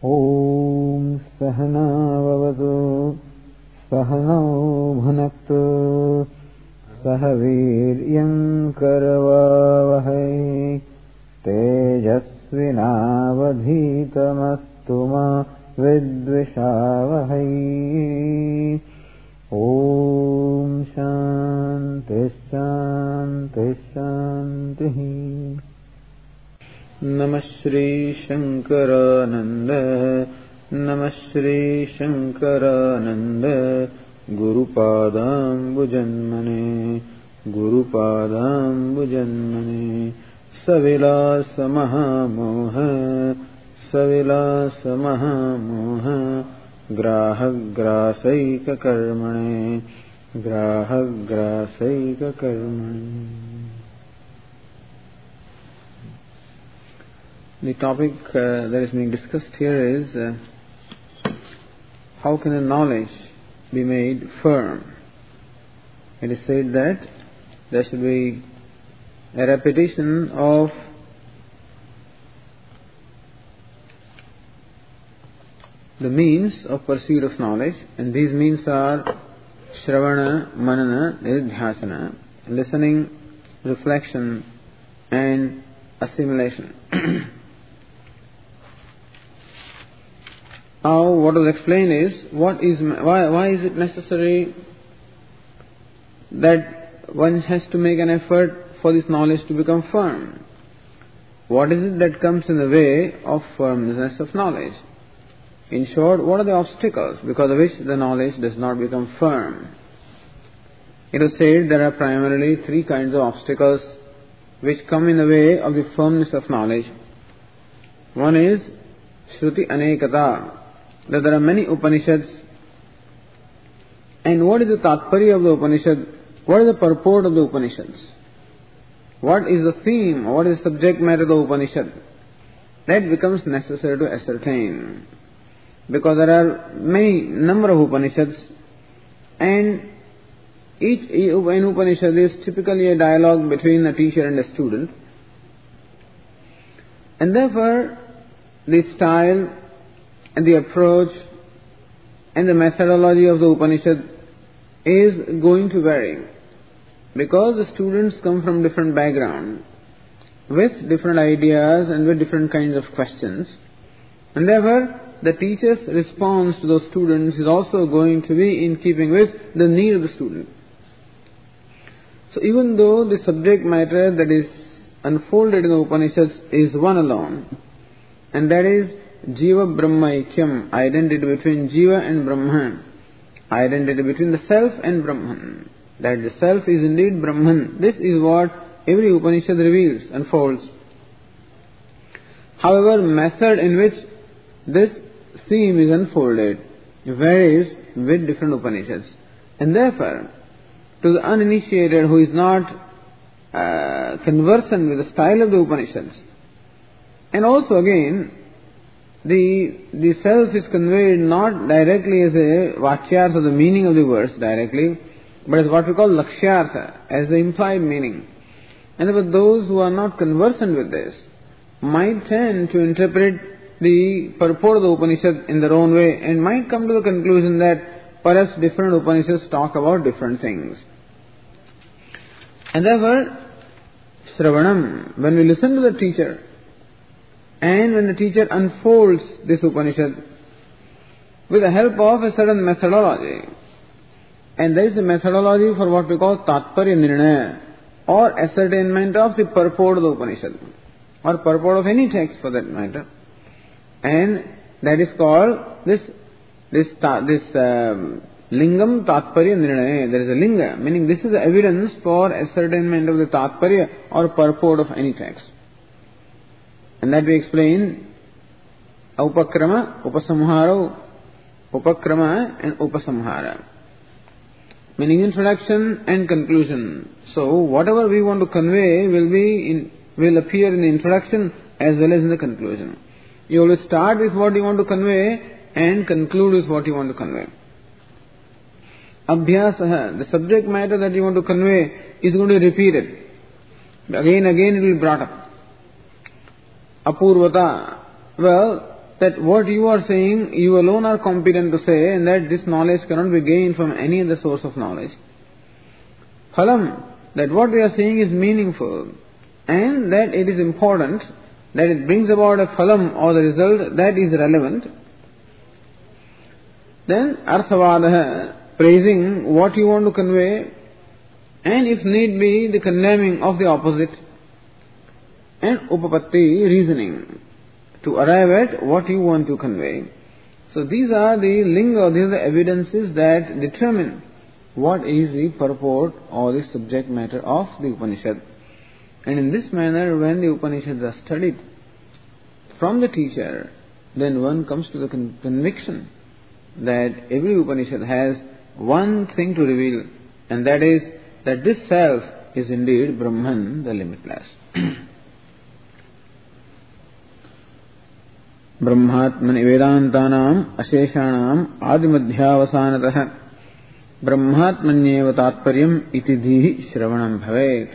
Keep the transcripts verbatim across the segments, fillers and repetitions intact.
Om Sahana Vavatu Sahano Bhunaktu Sahaviryam Karavavahai Tejasvinavadhitamastu ma Vidvishavahai. Om Shanti Shanti Shanti. Namah Shri Shankarananda, Namah Shri Shankarananda, Guru Padam Bhujanmane, Guru Padam Bhujanmane, Savilasa Mahamoha, Savilasa Mahamoha, Grahak Grasaika Karmane, Grahak Grasaika Karmane. The topic uh, that is being discussed here is uh, how can a knowledge be made firm? It is said that there should be a repetition of the means of pursuit of knowledge, and these means are Shravana, Manana, Nidhyasana, listening, reflection, and assimilation. Now, what was explained is, what is why why is it necessary that one has to make an effort for this knowledge to become firm? What is it that comes in the way of firmness of knowledge? In short, what are the obstacles because of which the knowledge does not become firm? It was said there are primarily three kinds of obstacles which come in the way of the firmness of knowledge. One is Shruti Anekata, that there are many Upanishads. And what is the Tatparya of the Upanishad? What is the purport of the Upanishads? What is the theme? What is the subject matter of the Upanishad? That becomes necessary to ascertain. Because there are many number of Upanishads, and each an Upanishad is typically a dialogue between a teacher and a student. And therefore, the style and the approach and the methodology of the Upanishad is going to vary, because the students come from different backgrounds with different ideas and with different kinds of questions, and therefore the teacher's response to those students is also going to be in keeping with the need of the student. So even though the subject matter that is unfolded in the Upanishads is one alone, and that is Jiva Brahma Aikyam, identity between Jiva and Brahman, identity between the self and Brahman, that the self is indeed Brahman. This is what every Upanishad reveals, unfolds. However, method in which this theme is unfolded varies with different Upanishads, and therefore, to the uninitiated who is not uh, conversant with the style of the Upanishads, and also again, The, the self is conveyed not directly as a vachyartha, the meaning of the verse directly, but as what we call lakshyartha, as the implied meaning. And therefore those who are not conversant with this might tend to interpret the purport of the Upanishad in their own way, and might come to the conclusion that perhaps different Upanishads talk about different things. And therefore, Shravanam, when we listen to the teacher, and when the teacher unfolds this Upanishad with the help of a certain methodology, and there is a methodology for what we call Tatparya Nirnaya, or ascertainment of the purport of the Upanishad, or purport of any text for that matter, and that is called this this this um, Lingam Tatparya Nirnaya. There is a linga, meaning this is the evidence for ascertainment of the Tatparya or purport of any text. And that we explain Upakrama, Upasamhara, Upakrama and Upasamhara, meaning introduction and conclusion. So whatever we want to convey will be in, will appear in the introduction as well as in the conclusion. You will start with what you want to convey and conclude with what you want to convey. Abhyasaha, the subject matter that you want to convey is going to be repeated. Again, again it will be brought up. Apurvata, well, that what you are saying, you alone are competent to say, and that this knowledge cannot be gained from any other source of knowledge. Phalam, that what we are saying is meaningful, and that it is important, that it brings about a phalam or the result that is relevant. Then arthavadaha, praising what you want to convey, and if need be, the condemning of the opposite. And upapatti, reasoning, to arrive at what you want to convey. So these are the linga, these are the evidences that determine what is the purport or the subject matter of the Upanishad. And in this manner, when the Upanishads are studied from the teacher, then one comes to the con- conviction that every Upanishad has one thing to reveal, and that is that this self is indeed Brahman, the limitless. Brahmatmani Vedantanam Asheshanam Adimadhyavasanatah Brahmatmanyeva Tatparyam iti dhihi Shravanam Bhavet.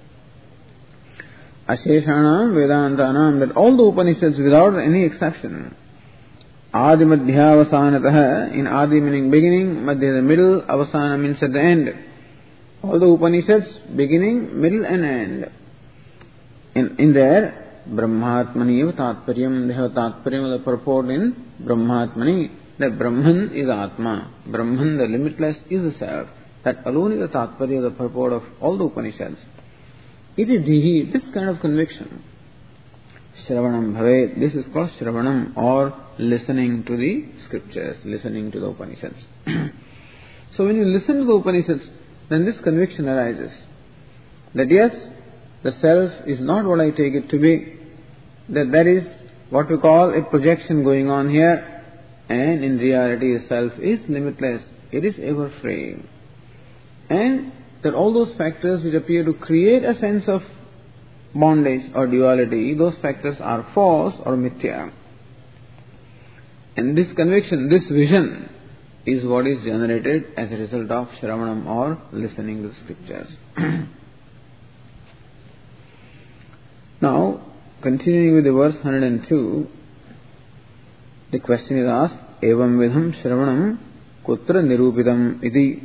Asheshanam Vedantanam, that all the Upanishads without any exception, Adimadhyavasanatah, in Adi meaning beginning, Madhya the middle, Avasana means at the end. All the Upanishads, beginning, middle and end. In, in there, Brahmatmani Tatparyam, they have Tatparyam, the purport in Brahmatmani, that Brahman is Atma. Brahman, the limitless, is the self. That alone is the Tatparya, the purport of all the Upanishads. It is dhihi, this kind of conviction. Shravanam bhavet, this is called Shravanam, or listening to the scriptures, listening to the Upanishads. So when you listen to the Upanishads, then this conviction arises. That yes, the self is not what I take it to be, that there is what we call a projection going on here, and in reality the self is limitless, it is ever free. And that all those factors which appear to create a sense of bondage or duality, those factors are false or mithya. And this conviction, this vision, is what is generated as a result of Shravanam, or listening to the scriptures. Now, continuing with the verse one hundred two, the question is asked, Evam vidham Shravanam kutra nirupitam iti.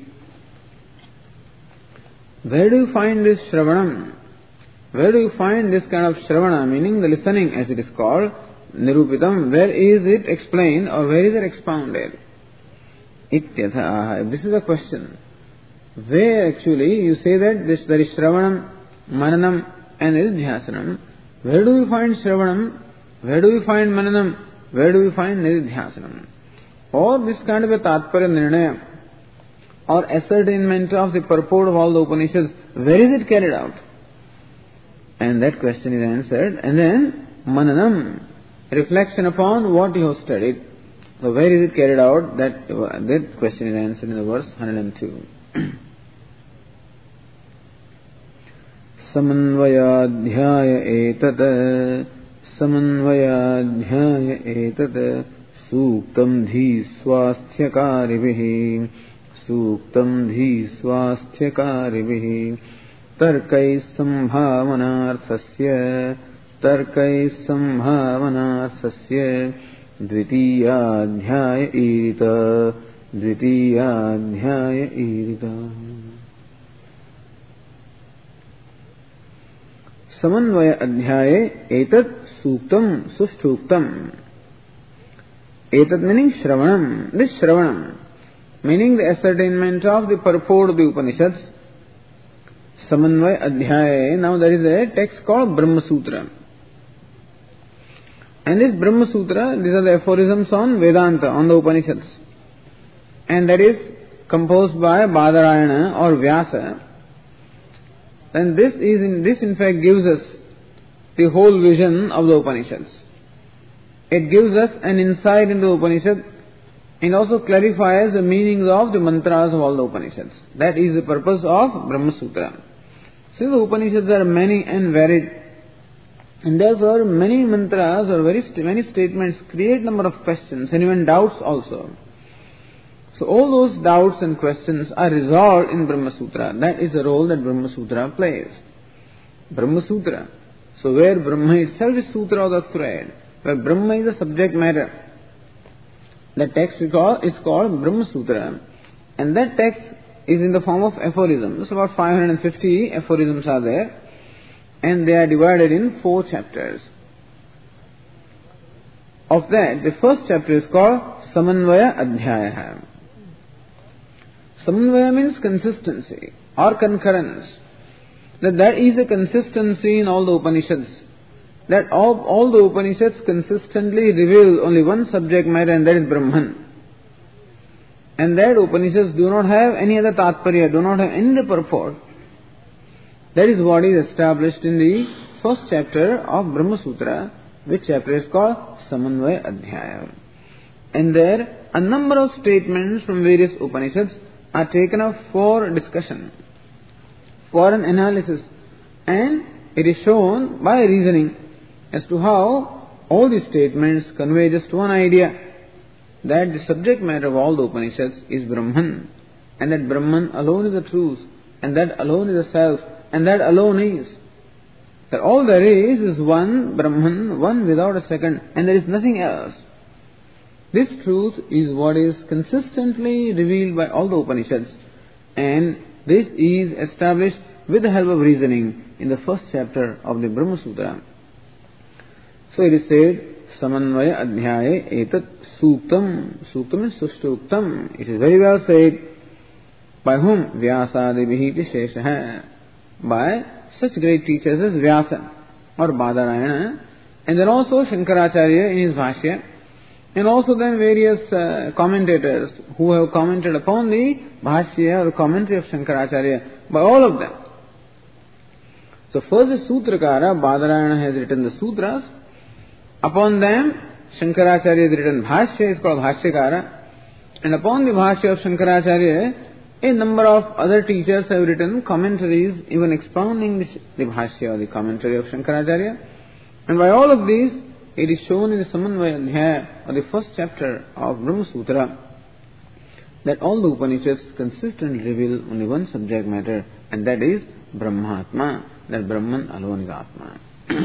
Where do you find this Shravanam? Where do you find this kind of Shravana, meaning the listening as it is called, nirupitam? Where is it explained or where is it expounded? Ityatha. This is a question. Where actually you say that this, there is Shravanam, Mananam and Nididhyasanam. Where do we find Shravanam? Where do we find Mananam? Where do we find Nididhyasanam? Or this kind of a Tatparya Nirnaya, or ascertainment of the purport of all the Upanishads, where is it carried out? And that question is answered. And then Mananam, reflection upon what you have studied. So where is it carried out? That, that question is answered in the verse one hundred two. Samanvayadhyaya etat Samanvayadhyaya etat Suktam dhi swasthyakaribhi Suktam dhi swasthyakaribhi Tarkai sambhavanarthasya Tarkai sambhavanarthasya Dvitiyadhyaya irita Dvitiyadhyaya irita. Samanvaya adhyaya etat suktam sushtuktam. Etat meaning Shravanam. This Shravanam, meaning the ascertainment of the purport of the Upanishads. Samanvaya adhyaya. Now there is a text called Brahma Sutra. And this Brahma Sutra, these are the aphorisms on Vedanta, on the Upanishads. And that is composed by Badarayana or Vyasa. And this is in, this in fact gives us the whole vision of the Upanishads. It gives us an insight into the Upanishad and also clarifies the meanings of the mantras of all the Upanishads. That is the purpose of Brahma Sutra. Since the Upanishads are many and varied, and therefore many mantras or very st- many statements create number of questions and even doubts also. So all those doubts and questions are resolved in Brahma Sutra. That is the role that Brahma Sutra plays. Brahma Sutra. So where Brahma itself is Sutra or the thread, where Brahma is the subject matter. The text is called, is called Brahma Sutra, and that text is in the form of aphorisms. About five hundred fifty aphorisms are there, and they are divided in four chapters. Of that, the first chapter is called Samanvaya Adhyaya. Samanvaya means consistency or concurrence. That there is a consistency in all the Upanishads. That all, all the Upanishads consistently reveal only one subject matter, and that is Brahman. And that Upanishads do not have any other tatparya, do not have any other purport. That is what is established in the first chapter of Brahma Sutra, which chapter is called Samanvaya Adhyaya. And there, a number of statements from various Upanishads are taken up for discussion, for an analysis, and it is shown by reasoning as to how all these statements convey just one idea, that the subject matter of all the Upanishads is Brahman, and that Brahman alone is the truth, and that alone is the self, and that alone is. That all there is is one Brahman, one without a second, and there is nothing else. This truth is what is consistently revealed by all the Upanishads, and this is established with the help of reasoning in the first chapter of the Brahma Sutra. So it is said, Samanvaya Adhyaya etat suktam. Suktam is sustuktam. It is very well said. By whom? Vyasadibihi Sheshaha. By such great teachers as Vyasa or Badarayana, and then also Shankaracharya in his Bhashya, and also then various uh, commentators who have commented upon the Bhashya or commentary of Shankaracharya, by all of them. So first the Sutrakara, Badarayana has written the Sutras. Upon them, Shankaracharya has written Bhashya, is called Bhashyakara. And upon the Bhashya of Shankaracharya, a number of other teachers have written commentaries, even expounding the, the Bhashya or the commentary of Shankaracharya. And by all of these, it is shown in the Samanvaya Adhyaya, or the first chapter of Brahma Sutra, that all the Upanishads consistently reveal only one subject matter, and that is Brahmatma, that Brahman alone is Atma.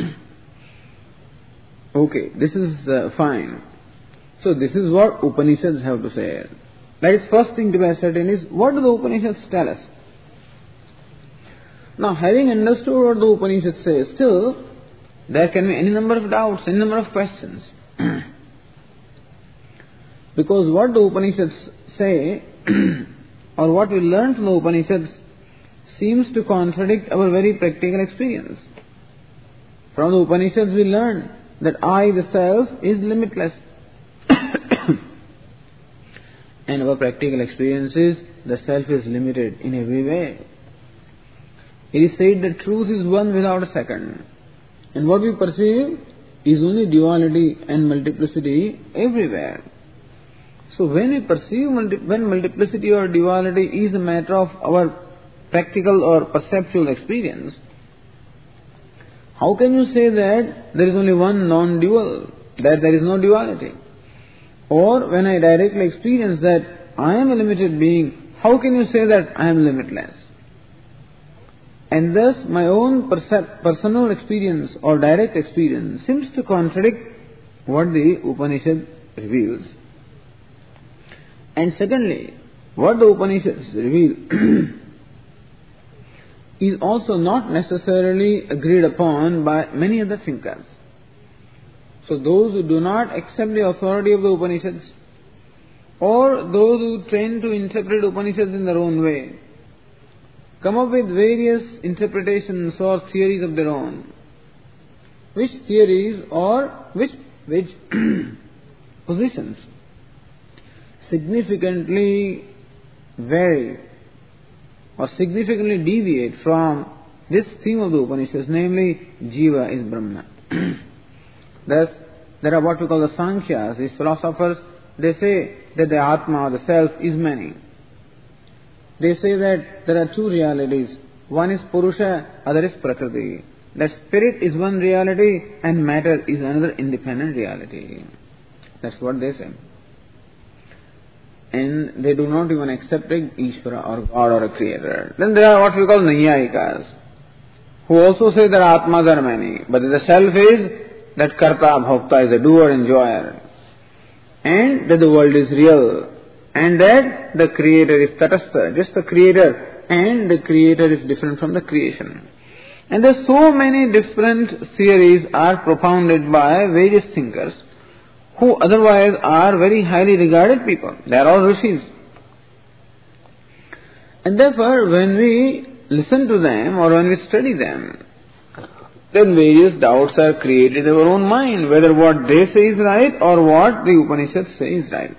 Okay, this is uh, fine. So this is what Upanishads have to say. That is first thing to be ascertained is, what do the Upanishads tell us? Now, having understood what the Upanishads say, still there can be any number of doubts, any number of questions. Because what the Upanishads say, or what we learn from the Upanishads, seems to contradict our very practical experience. From the Upanishads we learn that I, the self, is limitless. And our practical experience is, the self is limited in every way. It is said that truth is one without a second. And what we perceive is only duality and multiplicity everywhere. So when we perceive, multi- when multiplicity or duality is a matter of our practical or perceptual experience, how can you say that there is only one non-dual, that there is no duality? Or when I directly experience that I am a limited being, how can you say that I am limitless? And thus my own percep- personal experience or direct experience seems to contradict what the Upanishad reveals. And secondly, what the Upanishads reveal is also not necessarily agreed upon by many other thinkers. So those who do not accept the authority of the Upanishads, or those who tend to interpret Upanishads in their own way, come up with various interpretations or theories of their own, which theories or which, which positions significantly vary or significantly deviate from this theme of the Upanishads, namely Jiva is Brahma. Thus, there are what we call the Sankhyas, these philosophers. They say that the Atma or the Self is many. They say that there are two realities. One is Purusha, other is Prakriti. That spirit is one reality and matter is another independent reality. That's what they say. And they do not even accept a Ishvara or God or a creator. Then there are what we call Naiyayikas, who also say that Atmas are many, but the self is that Karta Bhokta is the doer, enjoyer, and that the world is real, and that the creator is Tatastha, just the creator, and the creator is different from the creation. And there are so many different theories are propounded by various thinkers who otherwise are very highly regarded people. They are all rishis. And therefore, when we listen to them or when we study them, then various doubts are created in our own mind, whether what they say is right or what the Upanishads say is right.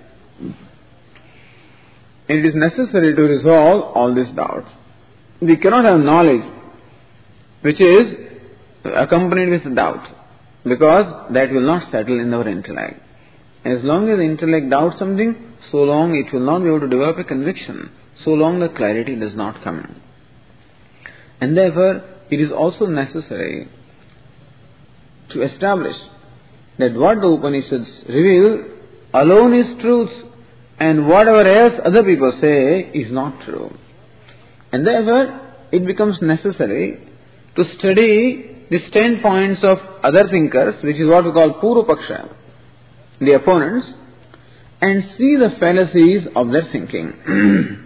It is necessary to resolve all these doubts. We cannot have knowledge which is accompanied with doubt, because that will not settle in our intellect. As long as the intellect doubts something, so long it will not be able to develop a conviction, so long the clarity does not come. And therefore, it is also necessary to establish that what the Upanishads reveal alone is truth, and whatever else other people say is not true. And therefore, it becomes necessary to study the standpoints of other thinkers, which is what we call Purva-paksha, the opponents, and see the fallacies of their thinking.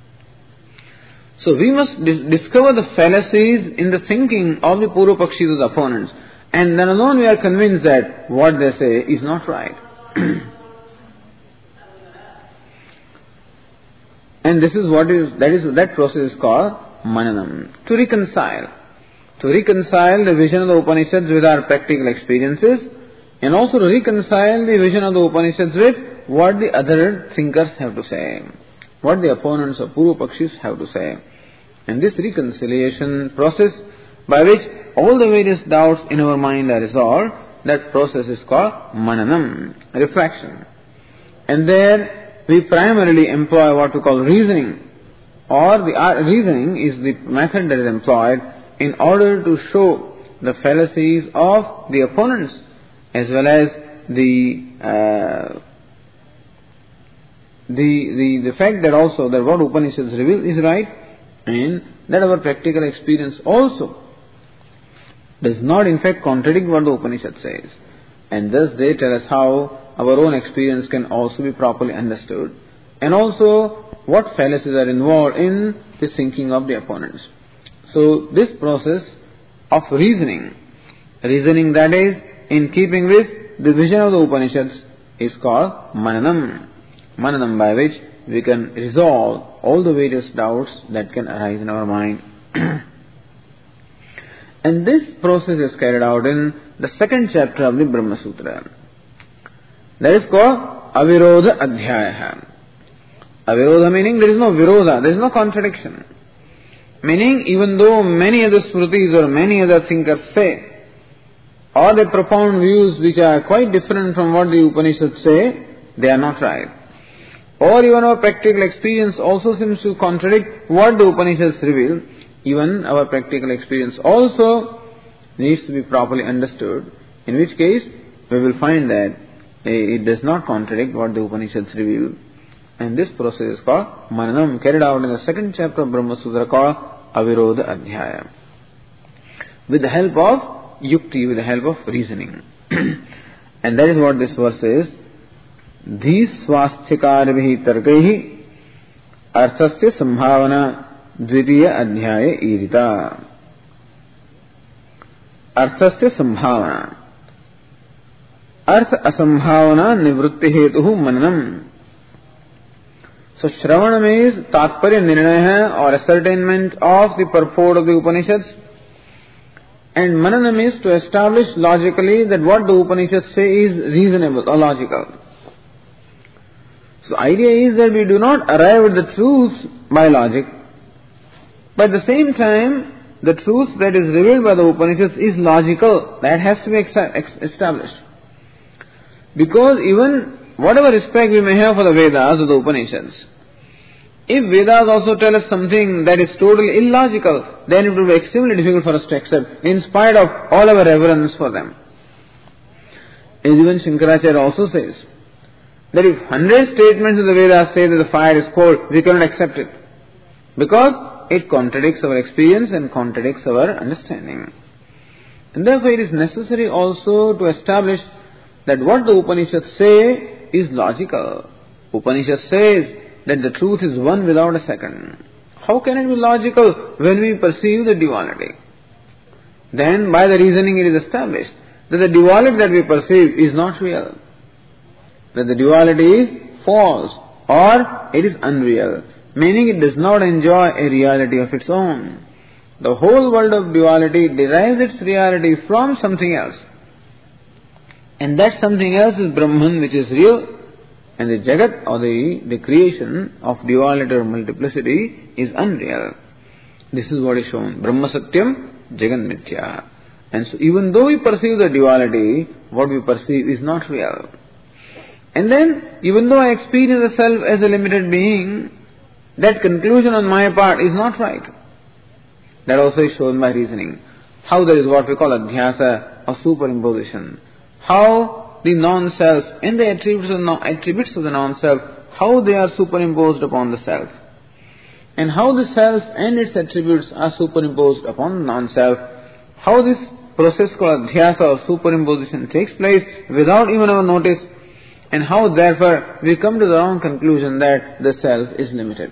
So we must dis- discover the fallacies in the thinking of the Purva-pakshis, the opponents, and then alone we are convinced that what they say is not right. And this is what is, that is, that process is called Mananam, to reconcile. To reconcile the vision of the Upanishads with our practical experiences, and also to reconcile the vision of the Upanishads with what the other thinkers have to say, what the opponents of Purva-pakshis have to say. And this reconciliation process, by which all the various doubts in our mind are resolved, that process is called Mananam, reflection. And there we primarily employ what we call reasoning, or the uh, reasoning is the method that is employed in order to show the fallacies of the opponents, as well as the uh, the, the the fact that also that what Upanishads reveal is right, and that our practical experience also does not in fact contradict what the Upanishad says. And thus they tell us how our own experience can also be properly understood, and also what fallacies are involved in the thinking of the opponents. So this process of reasoning, reasoning that is in keeping with the vision of the Upanishads, is called Mananam. Mananam, by which we can resolve all the various doubts that can arise in our mind. And this process is carried out in the second chapter of the Brahma Sutra. That is called Avirodha Adhyaya. Avirodha meaning there is no virodha, there is no contradiction. Meaning, even though many other Smritis or many other thinkers say, or they propound views which are quite different from what the Upanishads say, they are not right. Or even our practical experience also seems to contradict what the Upanishads reveal. Even our practical experience also needs to be properly understood, in which case we will find that it does not contradict what the Upanishads reveal. And this process is called Mananam, carried out in the second chapter of Brahma Sutra, called Avirodha Adhyaya, with the help of yukti, with the help of reasoning. And that is what this verse is. Dhi swasthikarihi tarkaihi arthasya sambhavana dvitiya adhyaya irita. Arthasya sambhavana. Artha asambhavana nivrutti hetuhu mananam. So Shravana means Tatparya Nirnaya or ascertainment of the purport of the Upanishads, and Manana means to establish logically that what the Upanishads say is reasonable or logical. So the idea is that we do not arrive at the truth by logic, but at the same time the truth that is revealed by the Upanishads is logical. That has to be established. Because even whatever respect we may have for the Vedas or the Upanishads, if Vedas also tell us something that is totally illogical, then it will be extremely difficult for us to accept, in spite of all our reverence for them. As even Shankaracharya also says, that if hundred statements of the Vedas say that the fire is cold, we cannot accept it, because it contradicts our experience and contradicts our understanding. And therefore it is necessary also to establish that what the Upanishads say is logical. Upanishad says that the truth is one without a second. How can it be logical when we perceive the duality? Then by the reasoning it is established that the duality that we perceive is not real. That the duality is false or it is unreal. Meaning it does not enjoy a reality of its own. The whole world of duality derives its reality from something else. And that something else is Brahman, which is real. And the Jagat or the, the creation of duality or multiplicity is unreal. This is what is shown. Brahma Satyam, Jagat Mithya. And so even though we perceive the duality, what we perceive is not real. And then, even though I experience the self as a limited being, that conclusion on my part is not right. That also is shown by reasoning. How there is what we call adhyasa or superimposition. How the non-self and the attributes of, non- attributes of the non-self, how they are superimposed upon the self. And how the self and its attributes are superimposed upon the non-self. How this process called adhyasa or superimposition takes place without even our notice. And how therefore we come to the wrong conclusion that the self is limited.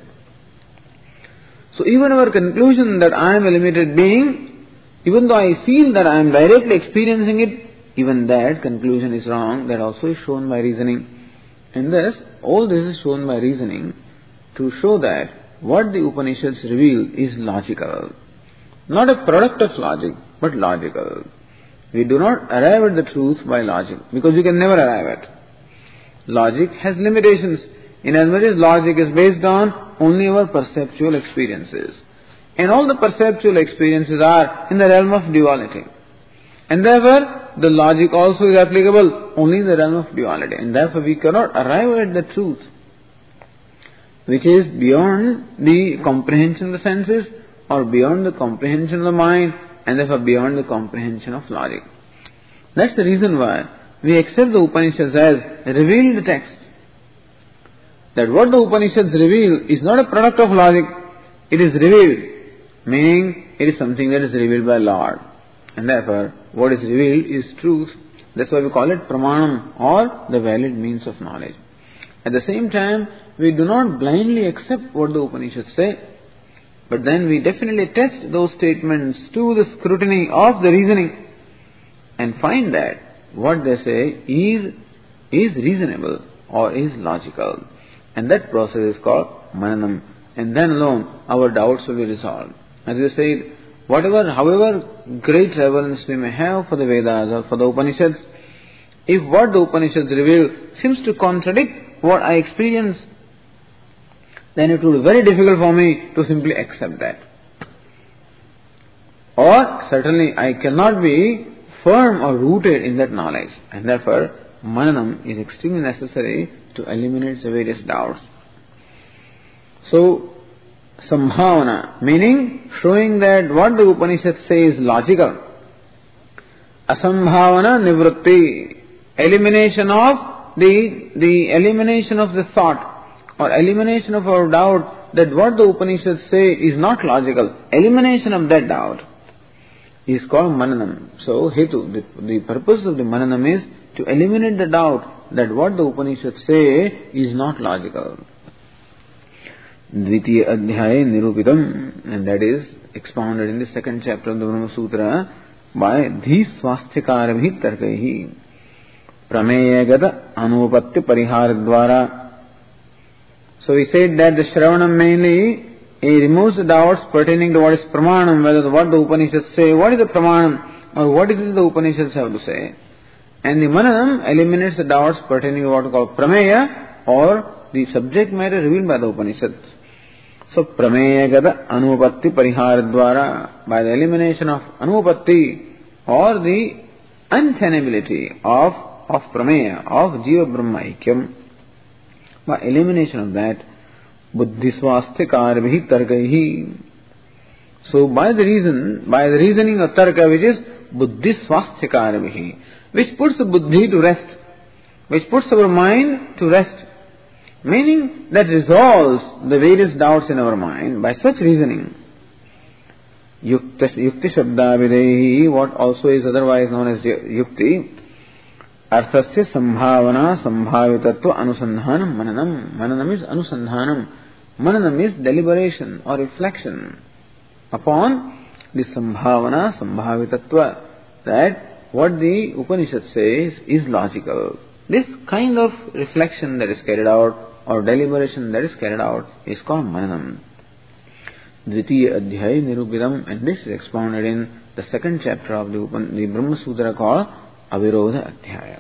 So even our conclusion that I am a limited being, even though I feel that I am directly experiencing it, even that conclusion is wrong. That also is shown by reasoning. And thus, all this is shown by reasoning to show that what the Upanishads reveal is logical. Not a product of logic, but logical. We do not arrive at the truth by logic, because we can never arrive at. Logic has limitations, inasmuch as logic is based on only our perceptual experiences. And all the perceptual experiences are in the realm of duality. And therefore, the logic also is applicable only in the realm of duality. And therefore, we cannot arrive at the truth, which is beyond the comprehension of the senses, or beyond the comprehension of the mind, and therefore beyond the comprehension of logic. That's the reason why we accept the Upanishads as revealed text. That what the Upanishads reveal is not a product of logic, it is revealed, meaning it is something that is revealed by Lord. And therefore, what is revealed is truth. That's why we call it pramanam, or the valid means of knowledge. At the same time, we do not blindly accept what the Upanishads say, but then we definitely test those statements to the scrutiny of the reasoning and find that what they say is, is reasonable or is logical. And that process is called mananam. And then alone our doubts will be resolved. As we said, whatever, however great reverence we may have for the Vedas or for the Upanishads, if what the Upanishads reveal seems to contradict what I experience, then it will be very difficult for me to simply accept that. Or certainly I cannot be firm or rooted in that knowledge. And therefore, mananam is extremely necessary to eliminate the various doubts. So, sambhavana, meaning showing that what the Upanishad says is logical. Asambhavana nivritti, elimination of the, the elimination of the thought or elimination of our doubt that what the Upanishads say is not logical. Elimination of that doubt is called mananam. So, hetu, the, the purpose of the mananam is to eliminate the doubt that what the Upanishads say is not logical. Dvitiya Adhyaya Nirupitam, and that is expounded in the second chapter of the Brahma Sutra by Dhi Swasthyakarabhi Tarkaihi Prameyagata Anupatti Pariharadvara. So we said that the Shravanam mainly he removes the doubts pertaining to what is Pramanam, whether what the Upanishads say, what is the Pramanam, or what is it the Upanishads have to say. And the Mananam eliminates the doubts pertaining to what is called Prameya, or the subject matter revealed by the Upanishads. So, Prameya Gata Anupatti Pariharadvara, by the elimination of Anupatti, or the untenability of, of Prameya, of Jiva Brahma Aikyam, by elimination of that, Buddhiswasthyakarabhi Tarkaihi. So, by the reason, by the reasoning of Tarka, which is Buddhiswasthyakarabhi, which puts the Buddhi to rest, which puts our mind to rest, meaning that resolves the various doubts in our mind by such reasoning. Yukta, yukti shabda videhi, what also is otherwise known as yukti, arthasya sambhavana sambhavitatva anusandhanam mananam. Mananam is anusandhanam. Mananam is deliberation or reflection upon the sambhavana sambhavitatva, that what the Upanishad says is logical. This kind of reflection that is carried out or deliberation that is carried out is called mananam. Dvitiya Adhyaya Nirupidam, and this is expounded in the second chapter of the, Upan, the Brahma Sutra called Avirodha Adhyaya.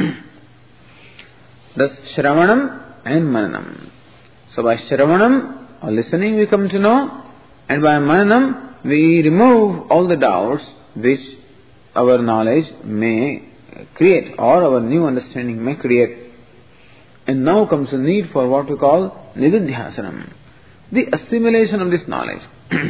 Thus Shravanam and Mananam. So by Shravanam or listening we come to know, and by Mananam we remove all the doubts which our knowledge may create or our new understanding may create. And now comes the need for what we call Nididhyasanam, the assimilation of this knowledge.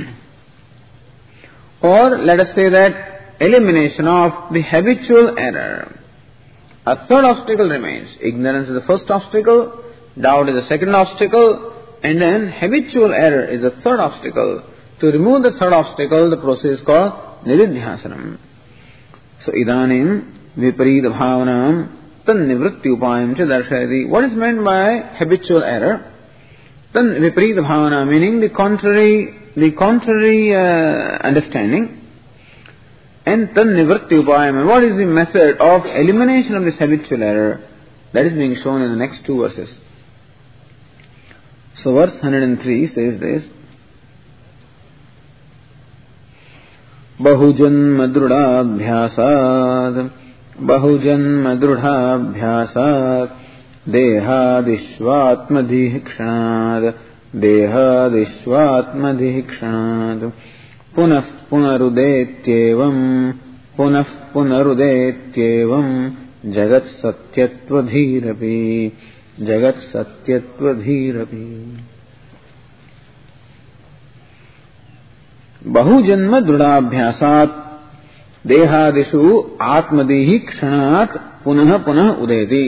Or let us say that elimination of the habitual error. A third obstacle remains. Ignorance is the first obstacle, doubt is the second obstacle, and then habitual error is the third obstacle. To remove the third obstacle, the process is called Nididhyasanam. So, idanim viparita bhavanam tan nivritti upayam cha darshayati. What is meant by habitual error? Tan viparita bhavana, meaning the contrary, the contrary uh, understanding. And tan nivritti upayam. And what is the method of elimination of this habitual error? That is being shown in the next two verses. So, verse one hundred three says this. Bahujanma drudabhyasad, bahujanma drudabhyasad, dehadishvatmadhikshanad, dehadishvatmadhikshanad, punah punarudetyevam, punah punarudetyevam, jagat satyatvadhirapi, jagat satyatvadhirapi. बहुजन्म दृढ़ाभ्यासात देहादिषु आत्मदेहि क्षणात पुनः पुनः उदेति.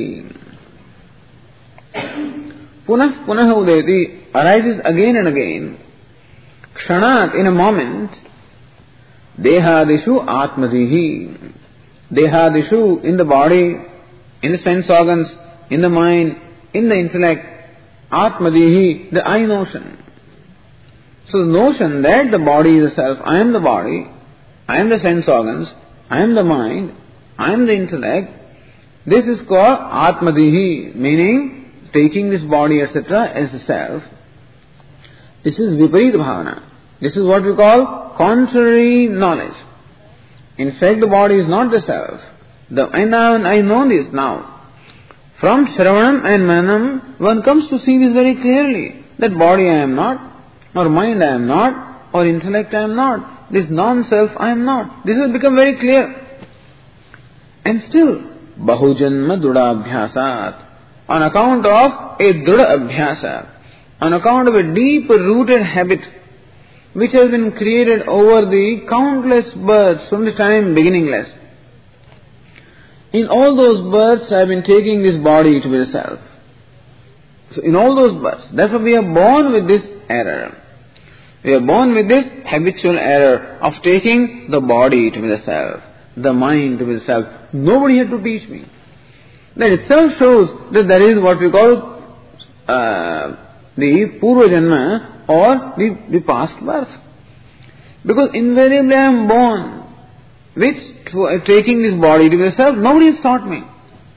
पुनः पुनः उदेति arises again and again. Kshanat, in a moment. Dehadishu atmadihi. Dehadishu, in the body, in the sense organs, in the mind, in the intellect. Atmadihi, the I notion. So the notion that the body is the self, I am the body, I am the sense organs, I am the mind, I am the intellect, this is called Atmadihi, meaning taking this body, et cetera as the self. This is Viparita Bhavana. This is what we call contrary knowledge. In fact, the body is not the self. The, and now I know this now. From Shravanam and Manam, one comes to see this very clearly, that body I am not, or mind I am not, or intellect I am not, this non-self I am not. This has become very clear. And still, Bahujanma Drudabhyasat, on account of a Druda Abhyasa, on account of a deep-rooted habit which has been created over the countless births from the time beginningless. In all those births I have been taking this body to be the self. So in all those births, therefore we are born with this error. We are born with this habitual error of taking the body to be the self, the mind to be the self. Nobody had to teach me. That itself shows that there is what we call uh, the Purva Janma or the, the past birth. Because invariably I am born with taking this body to be the self. Nobody has taught me.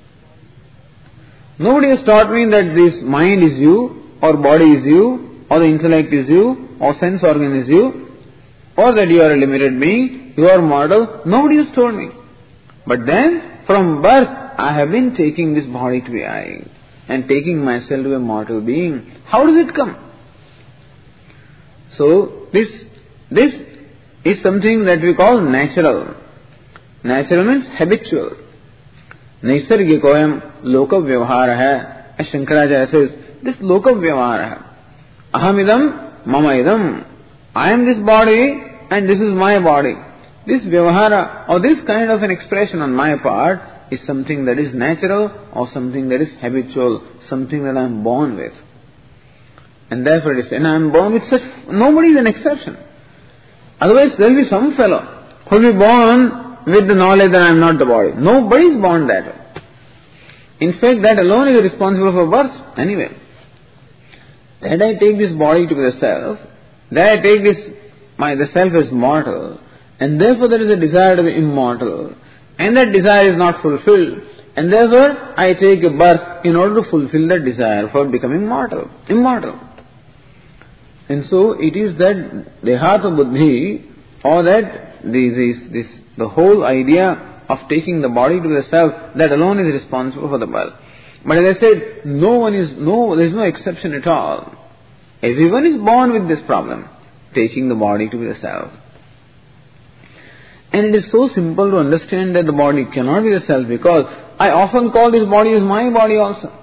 Nobody has taught me that this mind is you, or body is you, or the intellect is you, or sense organ is you, or that you are a limited being, you are mortal. Nobody has told me. But then, from birth, I have been taking this body to be I, and taking myself to be a mortal being. How does it come? So, this, this is something that we call natural. Natural means habitual. Naisargikoyam loka vyavahara hai. As Shankaracharya says, this loka vyavahara hai. Ahamidam mama idam. I am this body and this is my body. This vyavahara or this kind of an expression on my part is something that is natural or something that is habitual, something that I am born with. And therefore it is, and I am born with such, nobody is an exception. Otherwise there will be some fellow who will be born with the knowledge that I am not the body. Nobody is born that way. In fact, that alone is responsible for birth anyway. That I take this body to be the self, that I take this, my, the self is mortal, and therefore there is a desire to be immortal, and that desire is not fulfilled, and therefore I take a birth in order to fulfill that desire for becoming mortal, immortal. And so it is that Dehata Buddhi, or that this, this, this, the whole idea of taking the body to the self, that alone is responsible for the birth. But as I said, no one is, no, there is no exception at all. Everyone is born with this problem, taking the body to be the self. And it is so simple to understand that the body cannot be the self, because I often call this body as my body also.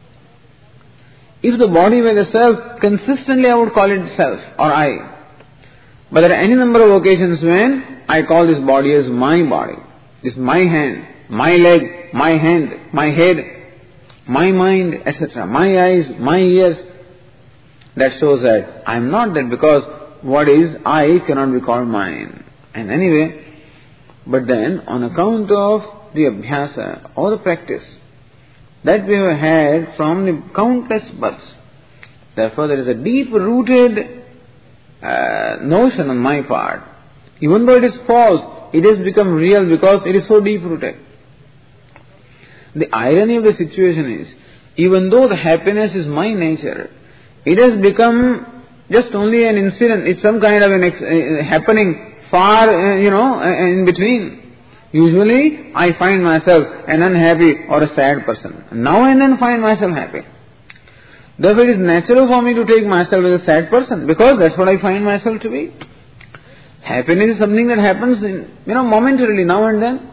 If the body were the self, consistently I would call it self or I. But there are any number of occasions when I call this body as my body. This is my hand, my leg, my hand, my head, my mind, et cetera. My eyes, my ears. That shows that I am not that, because what is I cannot be called mine. And anyway, but then on account of the abhyasa or the practice that we have had from the countless births, therefore there is a deep-rooted uh, notion on my part. Even though it is false, it has become real because it is so deep-rooted. The irony of the situation is, even though the happiness is my nature, it has become just only an incident. It's some kind of an ex- uh, happening far, uh, you know, uh, in between. Usually, I find myself an unhappy or a sad person. Now and then find myself happy. Therefore, it is natural for me to take myself as a sad person, because that's what I find myself to be. Happiness is something that happens, in, you know, momentarily, now and then.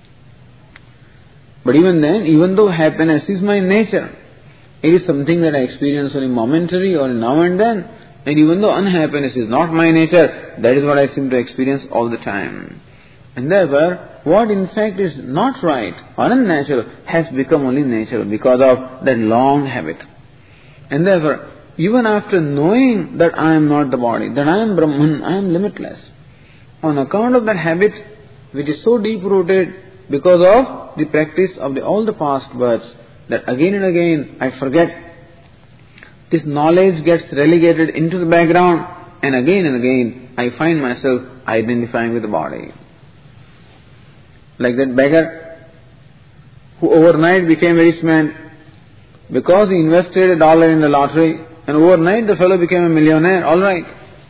But even then, even though happiness is my nature, it is something that I experience only momentary or now and then. And even though unhappiness is not my nature, that is what I seem to experience all the time. And therefore, what in fact is not right or unnatural has become only natural because of that long habit. And therefore, even after knowing that I am not the body, that I am Brahman, I am limitless, on account of that habit which is so deep-rooted because of the practice of the, all the past births, that again and again I forget. This knowledge gets relegated into the background, and again and again I find myself identifying with the body. Like that beggar who overnight became a rich man because he invested a dollar in the lottery, and overnight the fellow became a millionaire. All right.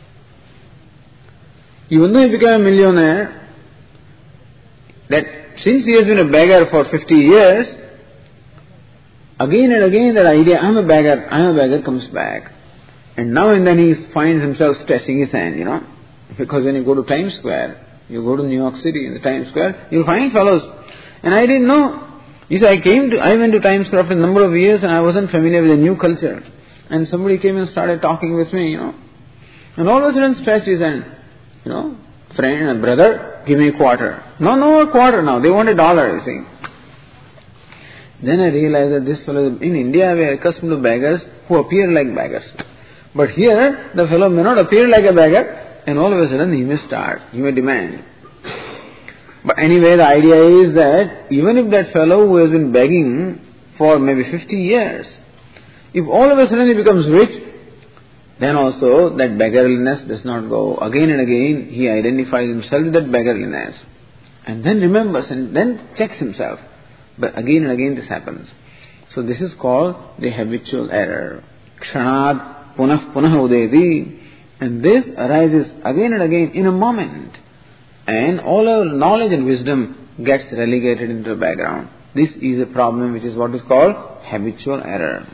Even though he became a millionaire, that since he has been a beggar for fifty years, again and again that idea, I am a beggar, I am a beggar comes back. And now and then he finds himself stretching his hand, you know. Because when you go to Times Square, you go to New York City, in the Times Square, you'll find fellows. And I didn't know. You see, I came to, I went to Times Square after a number of years and I wasn't familiar with the new culture. And somebody came and started talking with me, you know. And all of a sudden stretched his hand, you know. Friend, brother, give me a quarter. No, no a quarter now. They want a dollar, you see. Then I realized that this fellow, in India we are accustomed to beggars who appear like beggars. But here, the fellow may not appear like a beggar, and all of a sudden he may start, he may demand. But anyway, the idea is that even if that fellow who has been begging for maybe fifty years, if all of a sudden he becomes rich, then also that beggarliness does not go. Again and again he identifies himself with that beggarliness. And then remembers and then checks himself. But again and again this happens. So this is called the habitual error. Kshanad punah punah udeti. And this arises again and again in a moment. And all our knowledge and wisdom gets relegated into the background. This is a problem which is what is called habitual error.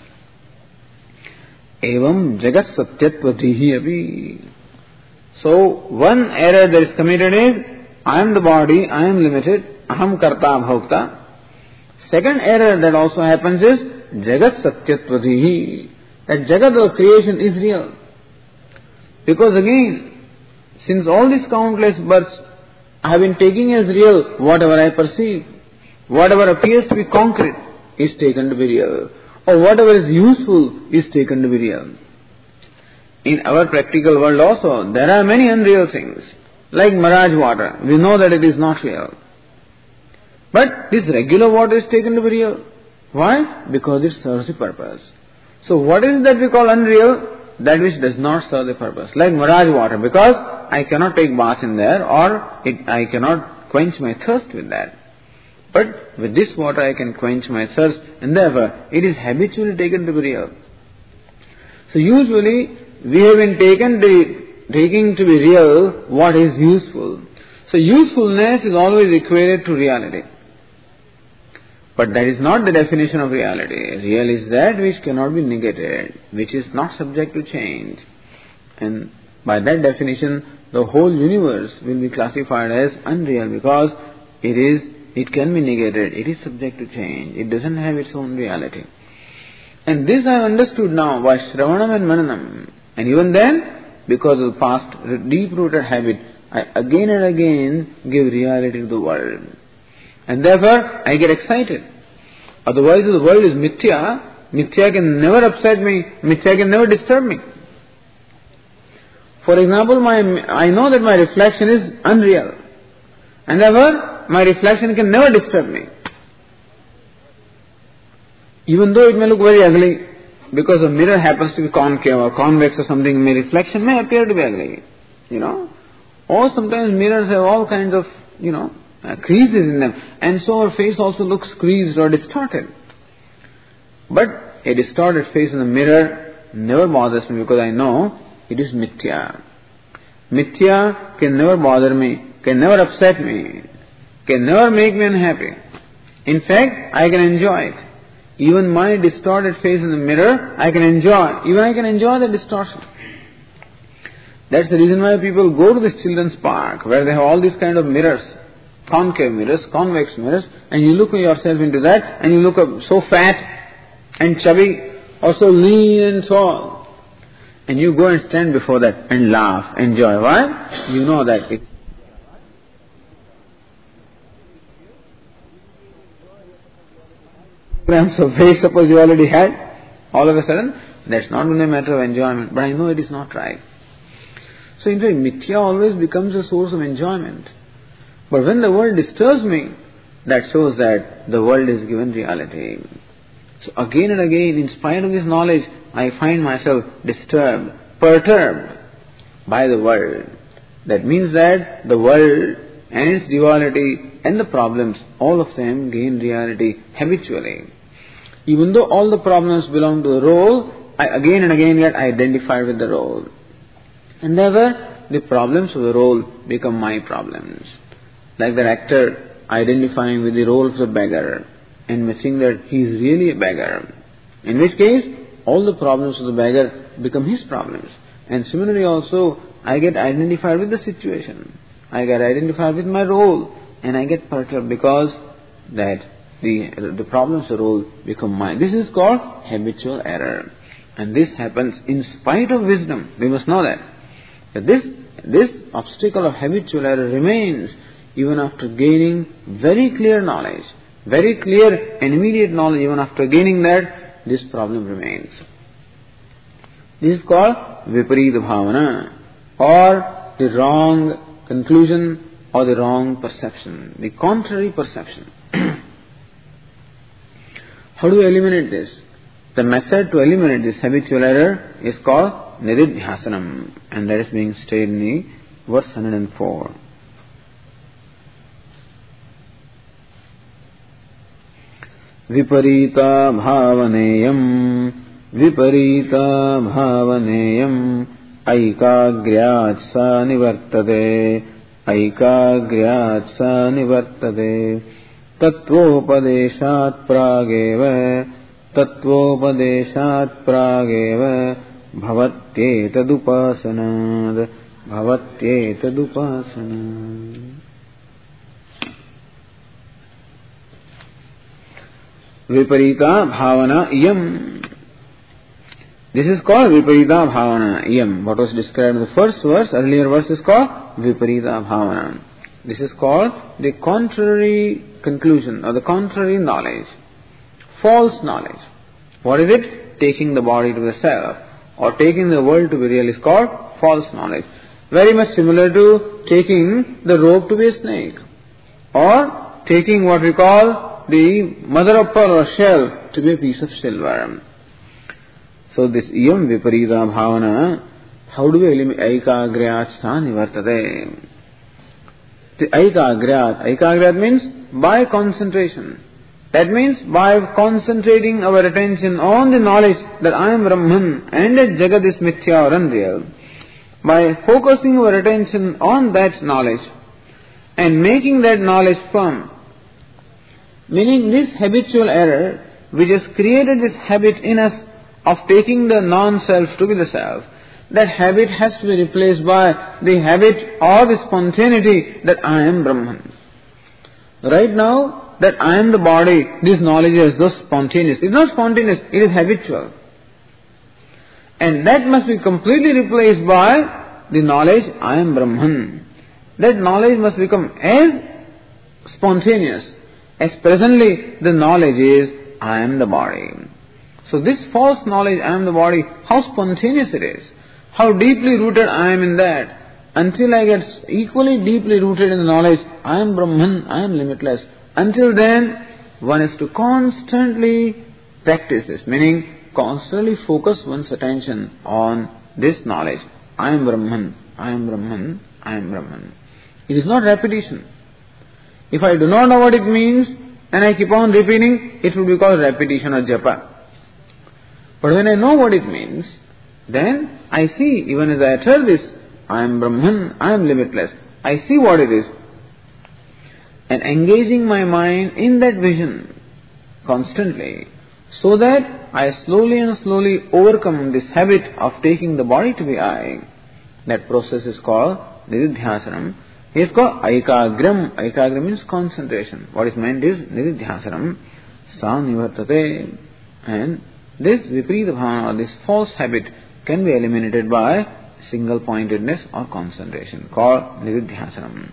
Evam jagat satyatva api. So one error that is committed is, I am the body, I am limited, aham karta bhokta. Second error that also happens is jagat satyatva. That jagat or creation is real. Because again, since all these countless births, I have been taking as real whatever I perceive. Whatever appears to be concrete is taken to be real. Or whatever is useful is taken to be real. In our practical world also, there are many unreal things. like mirage water. We know that it is not real. But this regular water is taken to be real. Why? Because it serves a purpose. So what is it that we call unreal? That which does not serve the purpose. Like mirage water, because I cannot take bath in there, or it, I cannot quench my thirst with that. But with this water I can quench my thirst, and therefore it is habitually taken to be real. So usually we have been taken to, taking to be real what is useful. So usefulness is always equated to reality. But that is not the definition of reality. Real is that which cannot be negated, which is not subject to change. And by that definition, the whole universe will be classified as unreal because it is, it can be negated, it is subject to change, it doesn't have its own reality. And this I have understood now by Shravanam and Mananam. And even then, because of the past deep-rooted habit, I again and again give reality to the world. And therefore, I get excited. Otherwise, the world is mithya. Mithya can never upset me. Mithya can never disturb me. For example, my I know that my reflection is unreal. And therefore, my reflection can never disturb me. Even though it may look very ugly, because the mirror happens to be concave or convex or something, my reflection may appear to be ugly. You know. Or sometimes mirrors have all kinds of, you know, Uh, creases in them, and so our face also looks creased or distorted. But a distorted face in the mirror never bothers me because I know it is mithya. Mithya can never bother me, can never upset me, can never make me unhappy. In fact, I can enjoy it. Even my distorted face in the mirror, I can enjoy. Even I can enjoy the distortion. That's the reason why people go to this children's park where they have all these kind of mirrors. Concave mirrors, convex mirrors, and you look yourself into that and you look up so fat and chubby or so lean and so on. And you go and stand before that and laugh, enjoy. Why? You know that it grams of weight, suppose you already had, all of a sudden, that's not only a matter of enjoyment, but I know it is not right. So in fact, mithya always becomes a source of enjoyment. But when the world disturbs me, that shows that the world is given reality. So again and again, in spite of this knowledge, I find myself disturbed, perturbed by the world. That means that the world and its duality and the problems, all of them gain reality habitually. Even though all the problems belong to the role, I again and again get identified with the role. And therefore, the problems of the role become my problems. Like that actor identifying with the role of the beggar and wishing that he is really a beggar. In which case, all the problems of the beggar become his problems. And similarly also, I get identified with the situation. I get identified with my role and I get perturbed because that the, the problems of the role become mine. This is called habitual error. And this happens in spite of wisdom. We must know that. That this, this obstacle of habitual error remains even after gaining very clear knowledge, very clear and immediate knowledge, even after gaining that, this problem remains. This is called viparita bhavana, or the wrong conclusion or the wrong perception, the contrary perception. How do we eliminate this? The method to eliminate this habitual error is called nididhyasanam, and that is being stated in the verse one hundred four. Viparita bhavaneyam, viparita bhavaneyam, aikagryat sa nivartate, aikagryat sa nivartate, tattvopadeshat prageva, tattvopadeshat prageva, bhavatyetadupasanad, bhavatyetadupasanad. Viparita bhavana yam. This is called viparita bhavana yam. What was described in the first verse, earlier verse is called viparita bhavana. This is called the contrary conclusion or the contrary knowledge. False knowledge. What is it? Taking the body to the self or taking the world to be real is called false knowledge. very much similar to taking the rope to be a snake, or taking what we call the mother of pearl or shell to be a piece of silver. So this iyam viparita bhavana, how do we eliminate aikagriyat sa nivartate? The aikagriyat, aikagriyat means by concentration. That means by concentrating our attention on the knowledge that I am Brahman and that Jagat is mithya or unreal, by focusing our attention on that knowledge and making that knowledge firm, meaning this habitual error which has created this habit in us of taking the non-self to be the self, that habit has to be replaced by the habit or the spontaneity that I am Brahman. Right now, that I am the body, this knowledge is thus spontaneous. It is not spontaneous, it is habitual. And that must be completely replaced by the knowledge I am Brahman. That knowledge must become as spontaneous as presently the knowledge is I am the body. So this false knowledge I am the body, how spontaneous it is, how deeply rooted I am in that. Until I get equally deeply rooted in the knowledge I am Brahman, I am limitless. Until then, one has to constantly practice this, meaning constantly focus one's attention on this knowledge. I am Brahman, I am Brahman, I am Brahman. It is not repetition. If I do not know what it means and I keep on repeating, it will be called repetition or japa. But when I know what it means, then I see, even as I utter this, I am Brahman, I am limitless. I see what it is. And engaging my mind in that vision constantly, so that I slowly and slowly overcome this habit of taking the body to be I. That process is called nididhyasanam. It is called aikagram. Aikagram means concentration. What is meant is nididhyasanam, sa nivartate. And this viparita bhavana, or this false habit, can be eliminated by single pointedness or concentration, called nididhyasanam.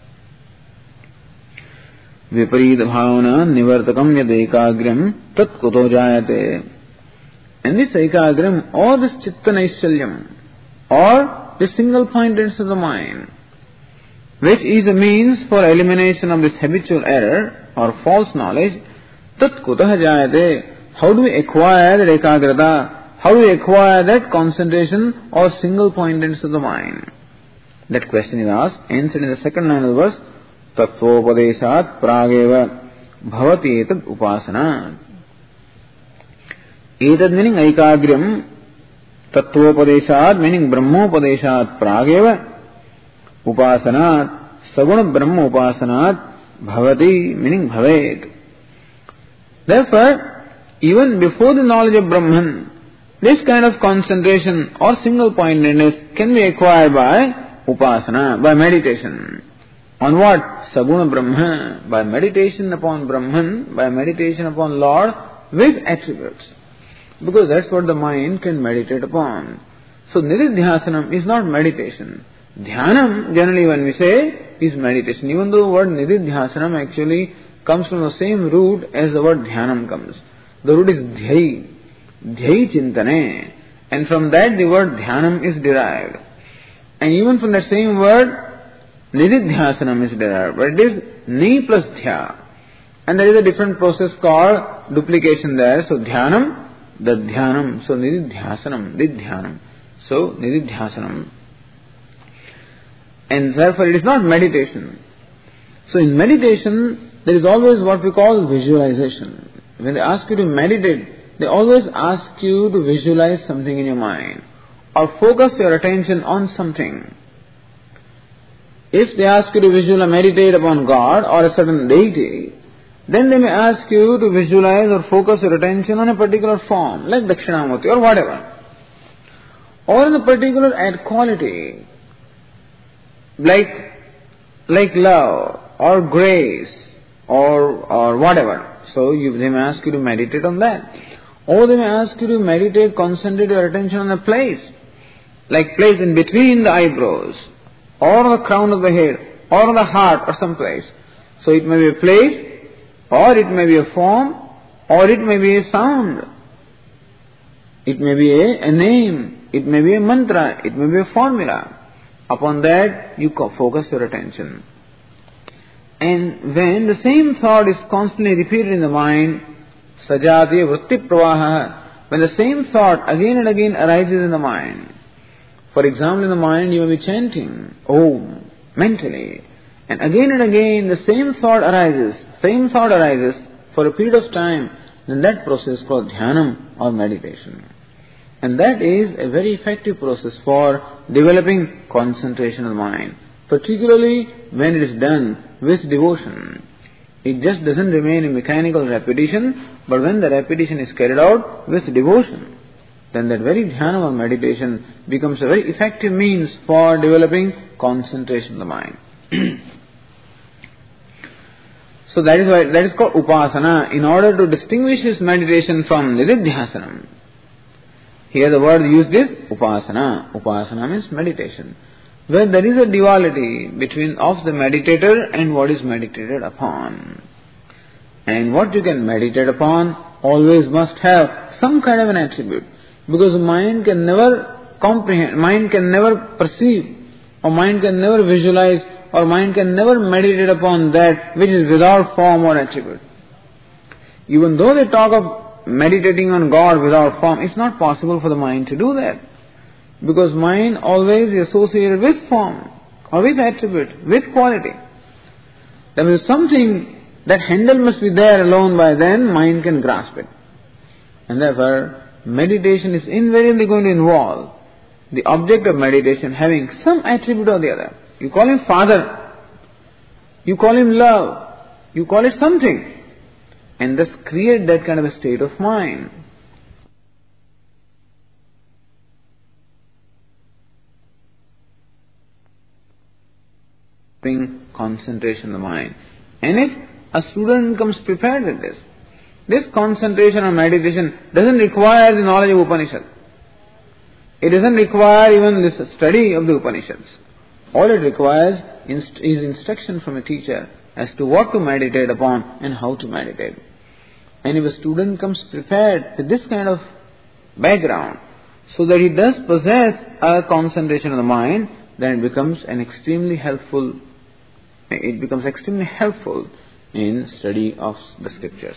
Viparita bhavana nivartakam yad ekagram tat kuto jayate. And this ekagram, or this chitta naishalyam, or the single pointedness of the mind, which is a means for elimination of this habitual error or false knowledge, tat kuto jayate. How do we acquire that ekagrata? How do we acquire that concentration or single pointedness of the mind? That question is asked, answered in the second line of the verse. Tattvopadeshat prageva bhavati etad upasana. Etad meaning aikagram, tattvopadeshat meaning brahmopadeshat prageva, upasanat saguna brahma upasanat bhavati meaning bhavet. Therefore, even before the knowledge of Brahman, this kind of concentration or single pointedness can be acquired by upasana, by meditation. On what? Saguna Brahma, by meditation upon Brahman, by meditation upon Lord with attributes. Because that's what the mind can meditate upon. So nididhyasanam is not meditation. Dhyanam, generally when we say, is meditation. Even though the word nididhyasanam actually comes from the same root as the word dhyanam comes. The root is dhyai, dhyai chintane. And from that the word dhyanam is derived. And even from that same word, nididhyasanam is derived, but it is ni plus dhya. And there is a different process called duplication there. So dhyanam, the dhyanam. So nididhyasanam, didhyanam. So nididhyasanam. And therefore it is not meditation. So in meditation, there is always what we call visualization. When they ask you to meditate, they always ask you to visualize something in your mind or focus your attention on something. If they ask you to visualize, meditate upon God or a certain deity, then they may ask you to visualize or focus your attention on a particular form, like Dakshinamurti or whatever, or in a particular ad quality, like like love or grace or or whatever. So you, they may ask you to meditate on that. Or they may ask you to meditate, concentrate your attention on a place, like place in between the eyebrows, or the crown of the head, or the heart, or some place. So it may be a place, or it may be a form, or it may be a sound. It may be a, a name, it may be a mantra, it may be a formula. Upon that you focus your attention. And when the same thought is constantly repeated in the mind, sajati vritti pravaha, when the same thought again and again arises in the mind. For example, in the mind you may be chanting Om mentally, and again and again the same thought arises, same thought arises for a period of time, then that process is called dhyanam or meditation. And that is a very effective process for developing concentration of the mind, particularly when it is done with devotion. It just doesn't remain in mechanical repetition, but when the repetition is carried out with devotion, then that very dhyana or meditation becomes a very effective means for developing concentration of the mind. So that is why that is called upasana, in order to distinguish this meditation from nididhyasanam. Here the word used is upasana. Upasana means meditation, where there is a duality between of the meditator and what is meditated upon. And what you can meditate upon always must have some kind of an attribute, because the mind can never comprehend, mind can never perceive, or mind can never visualize, or mind can never meditate upon that which is without form or attribute. Even though they talk of meditating on God without form, it's not possible for the mind to do that. Because mind always is associated with form, or with attribute, with quality. There is something, that handle must be there alone, by then mind can grasp it. And therefore, meditation is invariably going to involve the object of meditation having some attribute or the other. You call him Father, you call him love, you call it something, and thus create that kind of a state of mind. Bring concentration of the mind. And if a student comes prepared with this, this concentration or meditation doesn't require the knowledge of Upanishad. It doesn't require even this study of the Upanishads. All it requires is instruction from a teacher as to what to meditate upon and how to meditate. And if a student comes prepared with this kind of background, so that he does possess a concentration of the mind, then it becomes an extremely helpful, it becomes extremely helpful in study of the scriptures.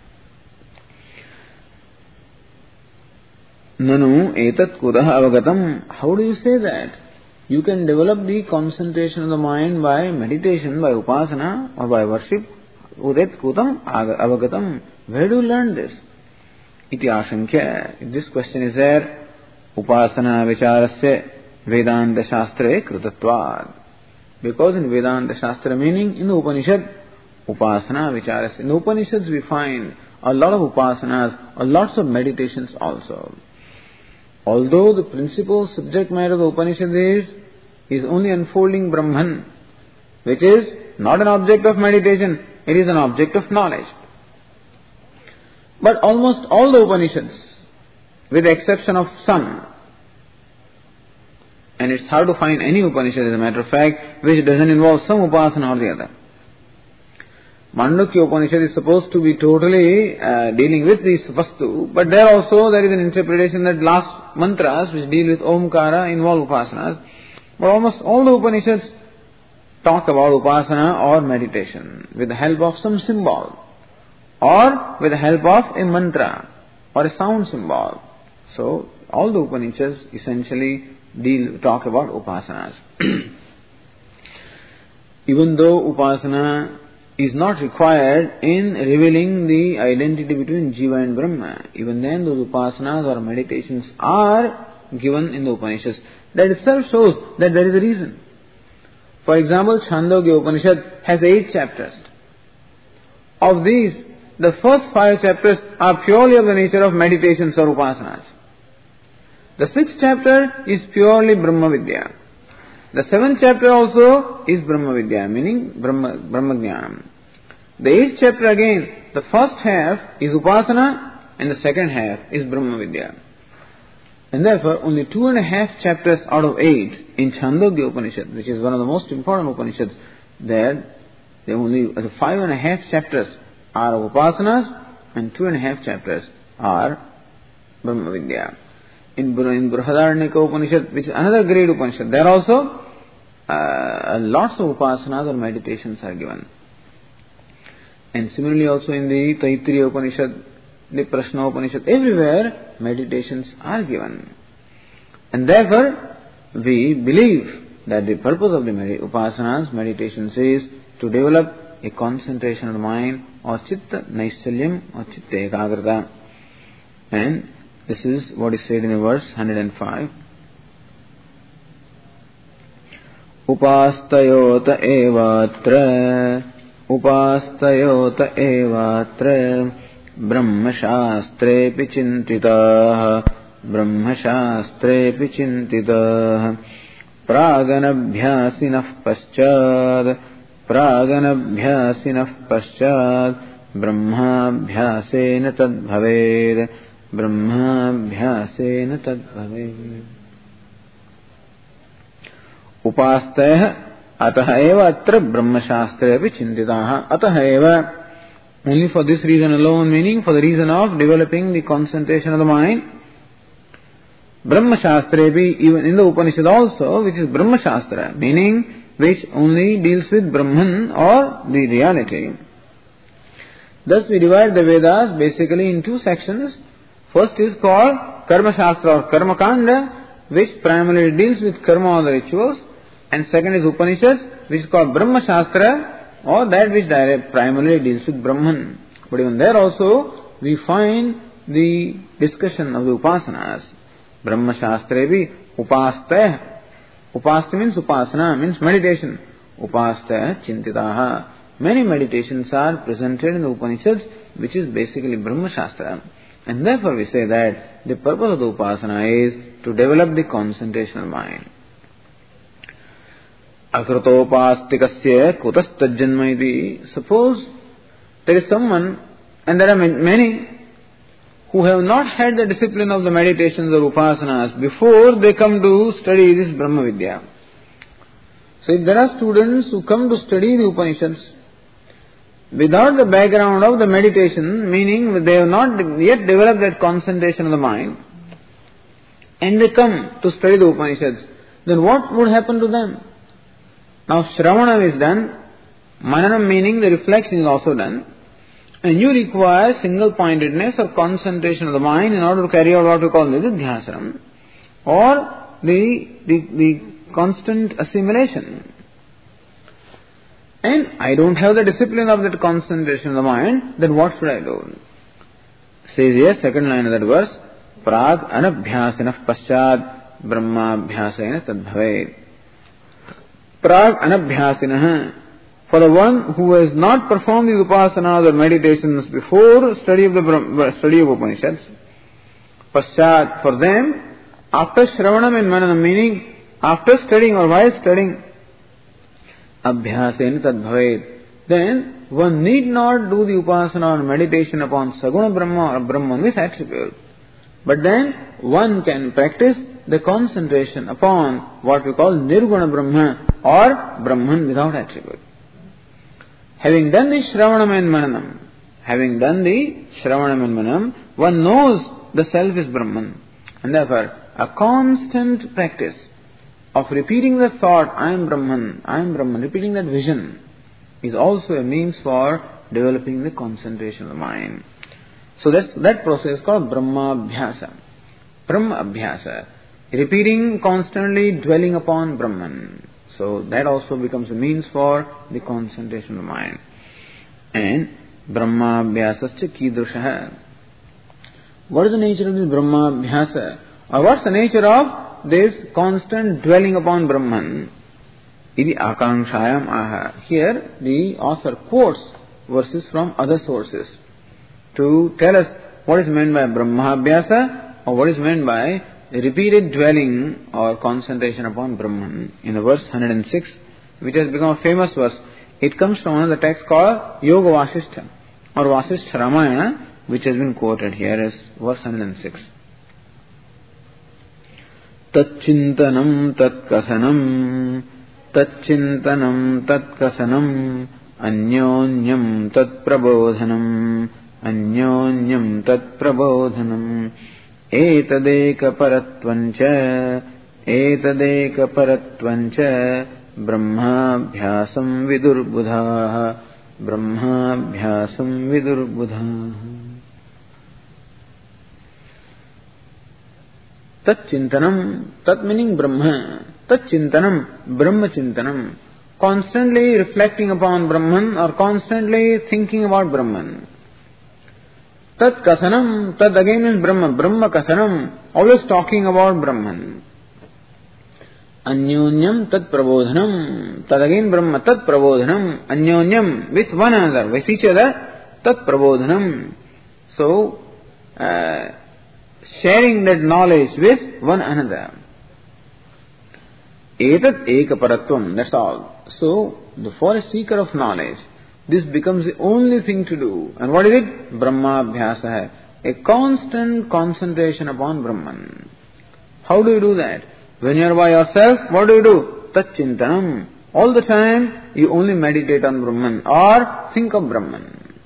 Nanu etat kudah avagatam. How do you say that? You can develop the concentration of the mind by meditation, by upasana or by worship. Udet kutam avagatam. Where do you learn this? Iti ashankya. If this question is there, upasana vicharasya Vedanta Shastra Krutatvad. Because in Vedanta Shastra, meaning in the Upanishad, upasana vicharasya. In the Upanishads we find a lot of upasanas, or lots of meditations also. Although the principal subject matter of the Upanishad is, is only unfolding Brahman, which is not an object of meditation, it is an object of knowledge. But almost all the Upanishads, with the exception of some, and it's hard to find any Upanishad, as a matter of fact, which doesn't involve some upasana or the other. Mandukya Upanishad is supposed to be totally uh, dealing with this vastu, but there also there is an interpretation that last mantras which deal with Omkara involve upasanas. But almost all the Upanishads talk about upasana or meditation with the help of some symbol, or with the help of a mantra or a sound symbol. So all the Upanishads essentially deal talk about upasanas. Even though upasana is not required in revealing the identity between Jiva and Brahma, even then those upasanas or meditations are given in the Upanishads. That itself shows that there is a reason. For example, Chandogya Upanishad has eight chapters. Of these, the first five chapters are purely of the nature of meditations or upasanas. The sixth chapter is purely Brahma Vidya. The seventh chapter also is Brahma Vidya, meaning Brahma, Brahma Jnanam. The eighth chapter again, the first half is Upasana and the second half is Brahma Vidya. And therefore, only two and a half chapters out of eight in Chandogya Upanishad, which is one of the most important Upanishads, there, the only the five and a half chapters are of Upasanas and two and a half chapters are Brahma Vidya. In, in Brihadaranyaka Upanishad, which is another great Upanishad, there also uh, lots of upasanas or meditations are given. And similarly also in the Taittiriya Upanishad, the Prashna Upanishad, everywhere meditations are given. And therefore, we believe that the purpose of the med- upasanas, meditations is to develop a concentration of the mind or chitta naisalyam or chitta ekagrata. And this is what is said in the verse one hundred five. Upastayota evatra upastayota evatra Brahma Shastrepi Chintitah Brahma Shastrepi Chintitah Praganabhyasinah Paschad Praganabhyasinah Paschad Brahmabhyasena Tadbhaved Brahmabhyasena Tadbhaved. Upastayah Atah eva atra Brahma Shastrepi Chintitah. Atah eva, only for this reason alone, meaning for the reason of developing the concentration of the mind. Brahma Shastrepi, even in the Upanishad also, which is Brahma Shastra, meaning which only deals with Brahman or the reality. Thus we divide the Vedas basically in two sections. First is called Karma Shastra or Karma Kanda, which primarily deals with karma or the rituals. And second is Upanishad, which is called Brahma Shastra, or that which direct primarily deals with Brahman. But even there also we find the discussion of the upasanas. Brahma Shastrevi upastaya. Upasta means upasana, means meditation. Upastaya chintitaha. Many meditations are presented in the Upanishads, which is basically Brahma Shastra. And therefore we say that the purpose of the upasana is to develop the concentration of mind. Akritopastikasya kutastajjanma iti. Suppose there is someone, and there are many, who have not had the discipline of the meditations or upasanas before they come to study this Brahma Vidya. So if there are students who come to study the Upanishads without the background of the meditation, meaning they have not yet developed that concentration of the mind, and they come to study the Upanishads, then what would happen to them? Now Shravanam is done, Mananam meaning the reflection is also done, and you require single-pointedness or concentration of the mind in order to carry out what we call nididhyasanam, or the, the, the constant assimilation. And I don't have the discipline of that concentration of the mind, then what should I do? Says here, second line of that verse, Prag anabhyasinah paschad brahmabhyasena tadbhaved. Prag anabhyasinah. For the one who has not performed these upasanas or meditations before study of the study of Upanishads, paschat, for them, after Shravanam and Mananam, meaning after studying or while studying, abhyasena tadbhaved, then one need not do the upasana or meditation upon Saguna Brahma or Brahman with attribute. But then one can practice the concentration upon what we call Nirguna Brahma or Brahman without attribute. Having done the Shravanam and Mananam, having done the Shravanam and Mananam, one knows the self is Brahman. And therefore, a constant practice of repeating the thought, I am Brahman, I am Brahman, repeating that vision, is also a means for developing the concentration of the mind. So that's, that process is called Brahma Abhyasa. Brahma Abhyasa. Repeating, constantly dwelling upon Brahman. So that also becomes a means for the concentration of the mind. And Brahma Abhyasascha Kidrushaha. What is the nature of this Brahma Abhyasa? Or what's the nature of this constant dwelling upon Brahman? Iti Akanshayam Aha. Here the author quotes verses from other sources to tell us what is meant by Brahma Abhyasa or what is meant by repeated dwelling or concentration upon Brahman. In the verse one hundred six, which has become a famous verse, it comes from one of the texts called Yoga Vasishtha or Vasishtha Ramayana, which has been quoted here as verse one hundred six. Tatchintanam tatkasanam Tatchintanam tatkasanam Anyonyam tatprabodhanam Anyonyam tatprabodhanam Etadeka paratvancha Etadeka paratvancha Brahmabhyasam vidurbudhaha. Brahmabhyasam vidurbudhaha. Tat chintanam, tat meaning Brahma, tat chintanam, Brahma chintanam, constantly reflecting upon Brahman or constantly thinking about Brahman. Tat kasanam, tat again means Brahma, Brahma kasanam, always talking about Brahman. Anyonyam tat prabodhanam, tat again Brahma, tat prabodhanam, anyonyam, with one another, with each other, tat prabodhanam. So, uh, sharing that knowledge with one another. Etat ekaparatvam, that's all. So, for a seeker of knowledge, this becomes the only thing to do. And what is it? Brahmabhyasa, a constant concentration upon Brahman. How do you do that? When you are by yourself, what do you do? Tat chintanam. All the time, you only meditate on Brahman or think of Brahman.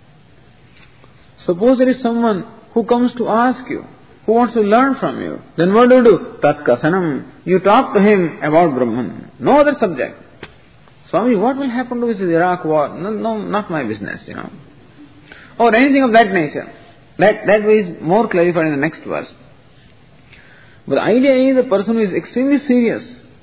Suppose there is someone who comes to ask you, who wants to learn from you, then what do you do? Tat kasanam. You talk to him about Brahman. No other subject. Swami, what will happen to this Iraq war? No, no, not my business, you know. Or anything of that nature. That, that is more clarified in the next verse. But the idea is a person who is extremely serious,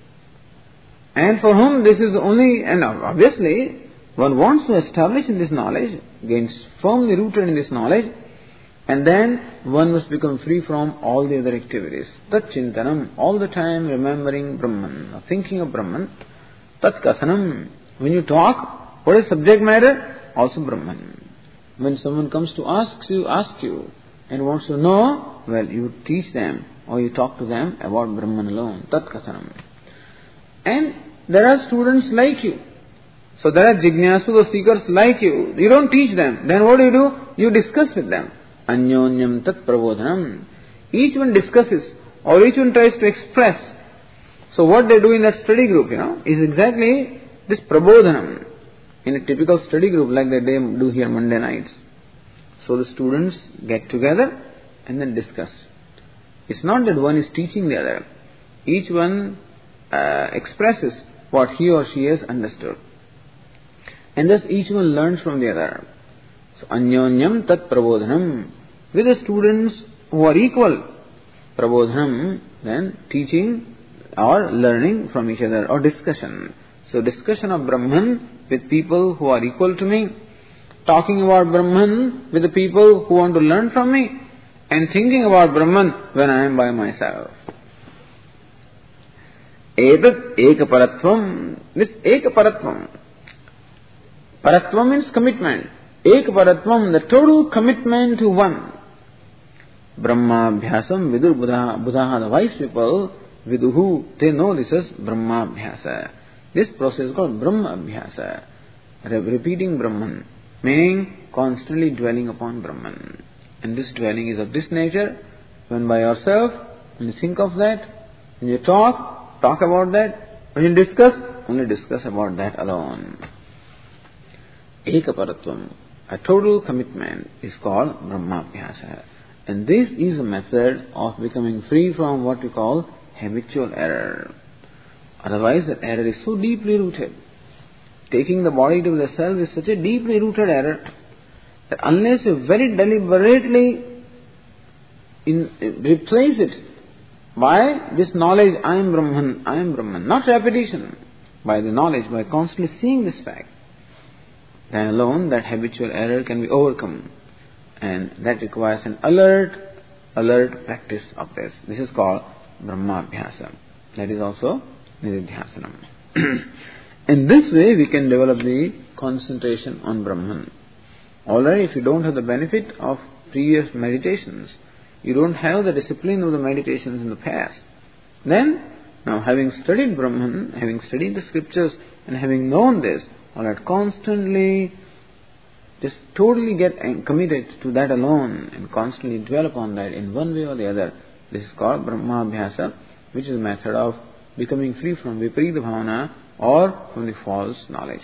and for whom this is only, and obviously, one wants to establish in this knowledge, gains firmly rooted in this knowledge, and then one must become free from all the other activities. Tat chintanam, all the time remembering Brahman, thinking of Brahman. Tat kasanam, when you talk, what is subject matter? Also Brahman. When someone comes to ask you, ask you, and wants to know, well, you teach them, or you talk to them about Brahman alone. Tat kasanam. And there are students like you. So there are jignasu, the seekers like you. You don't teach them. Then what do you do? You discuss with them. Anyonyam tat prabodhanam. Each one discusses, or each one tries to express. So what they do in that study group, you know, is exactly this prabodhanam. In a typical study group like that they do here Monday nights. So the students get together and then discuss. It's not that one is teaching the other. Each one uh, expresses what he or she has understood. And thus each one learns from the other. So, anyonyam tat prabodhanam. With the students who are equal, prabodhanam, then teaching or learning from each other, or discussion. So, discussion of Brahman with people who are equal to me, talking about Brahman with the people who want to learn from me, and thinking about Brahman when I am by myself. Etat ekaparatvam. This ekaparatvam. Paratvam means commitment. Ekaparatvam, the total commitment to one. Brahmabhyasam vidur buddha. The wise people, viduhu, they know this as Brahmabhyasa. This process is called Brahmabhyasa. Repeating Brahman, meaning constantly dwelling upon Brahman. And this dwelling is of this nature. When by yourself, when you think of that, when you talk, talk about that. When you discuss, only discuss about that alone. Ekaparatvam, a total commitment, is called Brahmabhyasa. And this is a method of becoming free from what we call habitual error. Otherwise, that error is so deeply rooted. Taking the body to the self is such a deeply rooted error that unless you very deliberately in, replace it by this knowledge, I am Brahman, I am Brahman, not repetition, by the knowledge, by constantly seeing this fact, then alone that habitual error can be overcome. And that requires an alert, alert practice of this. This is called Brahmabhyasa. That is also Nididhyasanam. In this way we can develop the concentration on Brahman. Alright, if you don't have the benefit of previous meditations, you don't have the discipline of the meditations in the past, then, now having studied Brahman, having studied the scriptures, and having known this, alright, constantly just totally get committed to that alone and constantly dwell upon that in one way or the other. This is called Brahmabhyasa, which is a method of becoming free from Viparita Bhavana or from the false knowledge.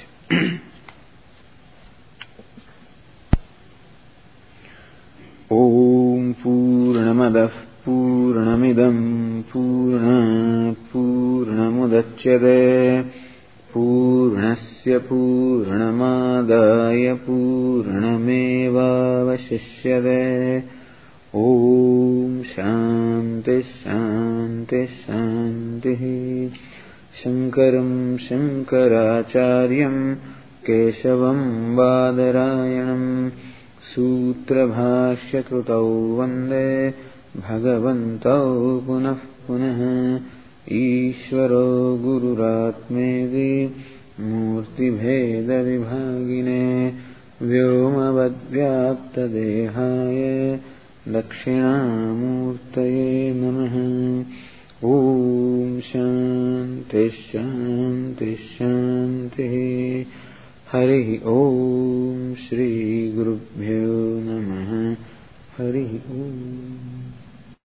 Om Purnamadah Purnamidam Purnat Purnamudachyate पूर्णस्य पूर्णमादाय पूर्णमेवावशिष्यते। ॐ शान्ति शान्ति शान्तिः। शङ्करं शङ्कराचार्यं केशवं बादरायणं सूत्रभाष्यकृतौ वन्दे भगवन्तौ पुनः पुनः। ईश्वरो गुरुरात्मेति मूर्तिभेदविभागिने व्योमवद्व्याप्तदेहाय दक्षिणामूर्तये नमः। ॐ शान्ति शान्ति शान्तिः। हरिः ॐ श्रीगुरुभ्यो नमः। हरिः ॐ।